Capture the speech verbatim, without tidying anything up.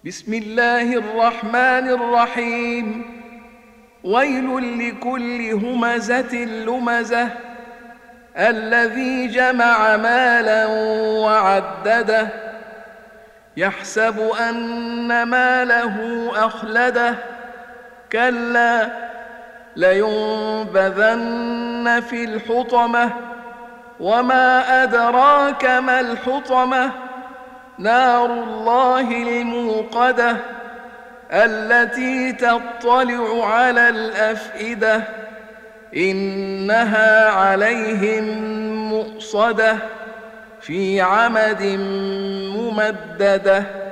بسم الله الرحمن الرحيم. ويل لكل همزة لمزة الذي جمع مالا وعدده يحسب أن ماله أخلده كلا لينبذن في الحطمة وما أدراك ما الحطمة نار الله الموقدة التي تطلع على الأفئدة إنها عليهم مؤصدة في عمد ممددة.